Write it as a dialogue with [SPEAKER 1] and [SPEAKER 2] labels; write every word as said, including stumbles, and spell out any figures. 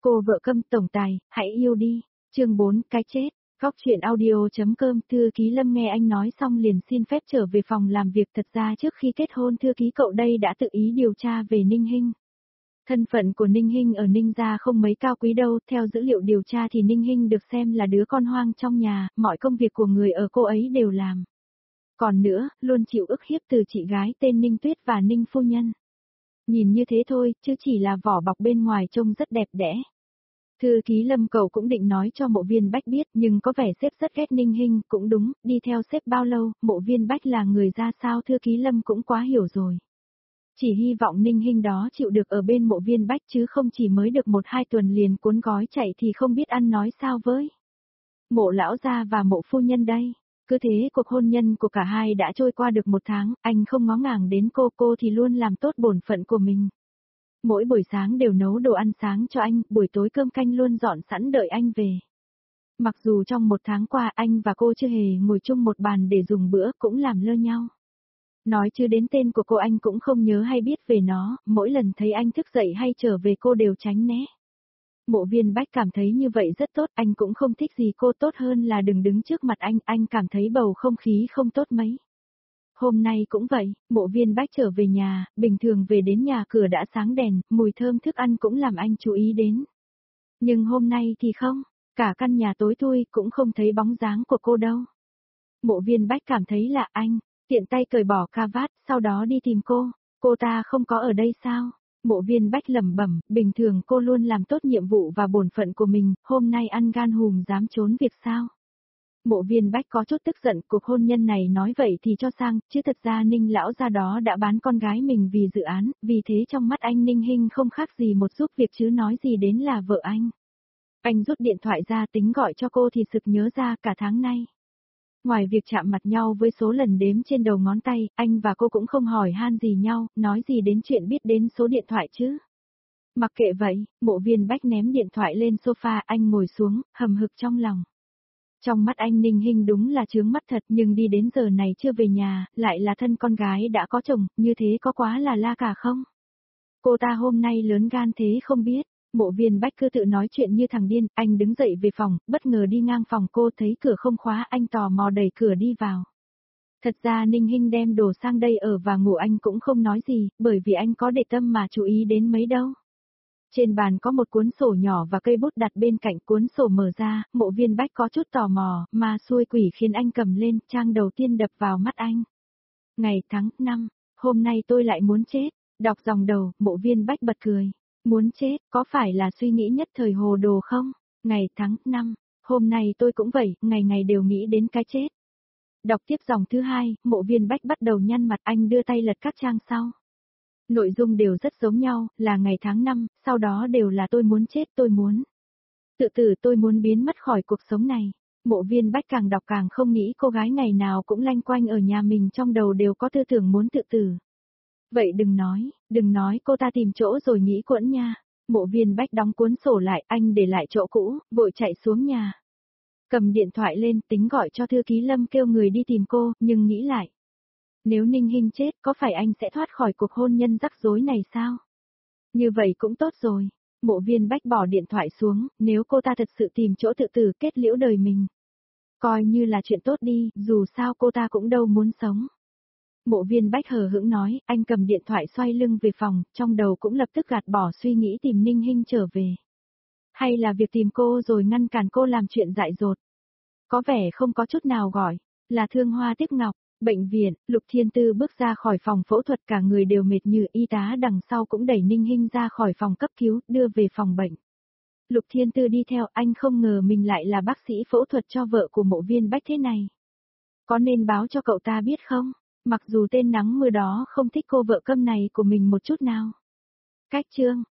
[SPEAKER 1] Cô vợ Câm tổng tài, hãy yêu đi. Chương bốn, cái chết. Góc truyện audio.com. Thư ký Lâm nghe anh nói xong liền xin phép trở về phòng làm việc. Thật ra trước khi kết hôn thư ký cậu đây đã tự ý điều tra về Ninh Hinh. Thân phận của Ninh Hinh ở Ninh gia không mấy cao quý đâu, theo dữ liệu điều tra thì Ninh Hinh được xem là đứa con hoang trong nhà, mọi công việc của người ở cô ấy đều làm. Còn nữa, luôn chịu ức hiếp từ chị gái tên Ninh Tuyết và Ninh phu nhân. Nhìn như thế thôi, chứ chỉ là vỏ bọc bên ngoài trông rất đẹp đẽ. Thư ký Lâm cậu cũng định nói cho Mộ Viên Bách biết, nhưng có vẻ sếp rất ghét Ninh Hinh, cũng đúng, đi theo sếp bao lâu, Mộ Viên Bách là người ra sao thư ký Lâm cũng quá hiểu rồi. Chỉ hy vọng Ninh Hinh đó chịu được ở bên Mộ Viên Bách chứ không chỉ mới được một hai tuần liền cuốn gói chạy thì không biết ăn nói sao với. Mộ lão gia và Mộ phu nhân đây. Cứ thế cuộc hôn nhân của cả hai đã trôi qua được một tháng, anh không ngó ngàng đến cô, cô thì luôn làm tốt bổn phận của mình. Mỗi buổi sáng đều nấu đồ ăn sáng cho anh, buổi tối cơm canh luôn dọn sẵn đợi anh về. Mặc dù trong một tháng qua anh và cô chưa hề ngồi chung một bàn để dùng bữa cũng làm lơ nhau. Nói chứ đến tên của cô anh cũng không nhớ hay biết về nó, mỗi lần thấy anh thức dậy hay trở về cô đều tránh né. Mộ Viên Bách cảm thấy như vậy rất tốt, anh cũng không thích gì cô tốt hơn là đừng đứng trước mặt anh, anh cảm thấy bầu không khí không tốt mấy. Hôm nay cũng vậy, Mộ Viên Bách trở về nhà, bình thường về đến nhà cửa đã sáng đèn, mùi thơm thức ăn cũng làm anh chú ý đến. Nhưng hôm nay thì không, cả căn nhà tối thui cũng không thấy bóng dáng của cô đâu. Mộ Viên Bách cảm thấy lạ anh, tiện tay cởi bỏ cà vạt, sau đó đi tìm cô, cô ta không có ở đây sao? Mộ Viên Bách lẩm bẩm, bình thường cô luôn làm tốt nhiệm vụ và bổn phận của mình, hôm nay ăn gan hùm dám trốn việc sao? Mộ Viên Bách có chút tức giận, cuộc hôn nhân này nói vậy thì cho sang, chứ thật ra Ninh lão gia đó đã bán con gái mình vì dự án, vì thế trong mắt anh Ninh Hinh không khác gì một giúp việc chứ nói gì đến là vợ anh. Anh rút điện thoại ra tính gọi cho cô thì sực nhớ ra cả tháng nay. Ngoài việc chạm mặt nhau với số lần đếm trên đầu ngón tay, anh và cô cũng không hỏi han gì nhau, nói gì đến chuyện biết đến số điện thoại chứ. Mặc kệ vậy, Mộ Viên Bách ném điện thoại lên sofa, anh ngồi xuống, hầm hực trong lòng. Trong mắt anh Ninh Hinh đúng là chướng mắt thật, nhưng đi đến giờ này chưa về nhà, lại là thân con gái đã có chồng, như thế có quá là la cả không? Cô ta hôm nay lớn gan thế không biết. Mộ Viên Bách cứ tự nói chuyện như thằng điên, anh đứng dậy về phòng, bất ngờ đi ngang phòng cô thấy cửa không khóa, anh tò mò đẩy cửa đi vào. Thật ra Ninh Hinh đem đồ sang đây ở và ngủ anh cũng không nói gì, bởi vì anh có để tâm mà chú ý đến mấy đâu. Trên bàn có một cuốn sổ nhỏ và cây bút đặt bên cạnh, cuốn sổ mở ra, Mộ Viên Bách có chút tò mò, mà xui quỷ khiến anh cầm lên, trang đầu tiên đập vào mắt anh. Ngày tháng năm, hôm nay tôi lại muốn chết, đọc dòng đầu, Mộ Viên Bách bật cười. Muốn chết, có phải là suy nghĩ nhất thời hồ đồ không? Ngày tháng năm, hôm nay tôi cũng vậy, ngày ngày đều nghĩ đến cái chết. Đọc tiếp dòng thứ hai, Mộ Viên Bách bắt đầu nhăn mặt, anh đưa tay lật các trang sau. Nội dung đều rất giống nhau, là ngày tháng năm, sau đó đều là tôi muốn chết, tôi muốn. Tự tử, tôi muốn biến mất khỏi cuộc sống này. Mộ Viên Bách càng đọc càng không nghĩ cô gái ngày nào cũng lanh quanh ở nhà mình trong đầu đều có tư tưởng muốn tự tử. Vậy đừng nói, đừng nói cô ta tìm chỗ rồi nghĩ quẫn nha. Mộ Viên Bách đóng cuốn sổ lại, anh để lại chỗ cũ, vội chạy xuống nhà. Cầm điện thoại lên tính gọi cho thư ký Lâm kêu người đi tìm cô, nhưng nghĩ lại. Nếu Ninh Hinh chết có phải anh sẽ thoát khỏi cuộc hôn nhân rắc rối này sao? Như vậy cũng tốt rồi. Mộ Viên Bách bỏ điện thoại xuống, nếu cô ta thật sự tìm chỗ tự tử kết liễu đời mình. Coi như là chuyện tốt đi, dù sao cô ta cũng đâu muốn sống. Mộ Viên Bách hờ hững nói, anh cầm điện thoại xoay lưng về phòng, trong đầu cũng lập tức gạt bỏ suy nghĩ tìm Ninh Hinh trở về. Hay là việc tìm cô rồi ngăn cản cô làm chuyện dại dột. Có vẻ không có chút nào gọi, là thương hoa tiếc ngọc. Bệnh viện, Lục Thiên Tư bước ra khỏi phòng phẫu thuật cả người đều mệt như y tá đằng sau cũng đẩy Ninh Hinh ra khỏi phòng cấp cứu, đưa về phòng bệnh. Lục Thiên Tư đi theo, anh không ngờ mình lại là bác sĩ phẫu thuật cho vợ của Mộ Viên Bách thế này. Có nên báo cho cậu ta biết không? Mặc dù tên nắng mưa đó không thích cô vợ câm này của mình một chút nào. Cách chương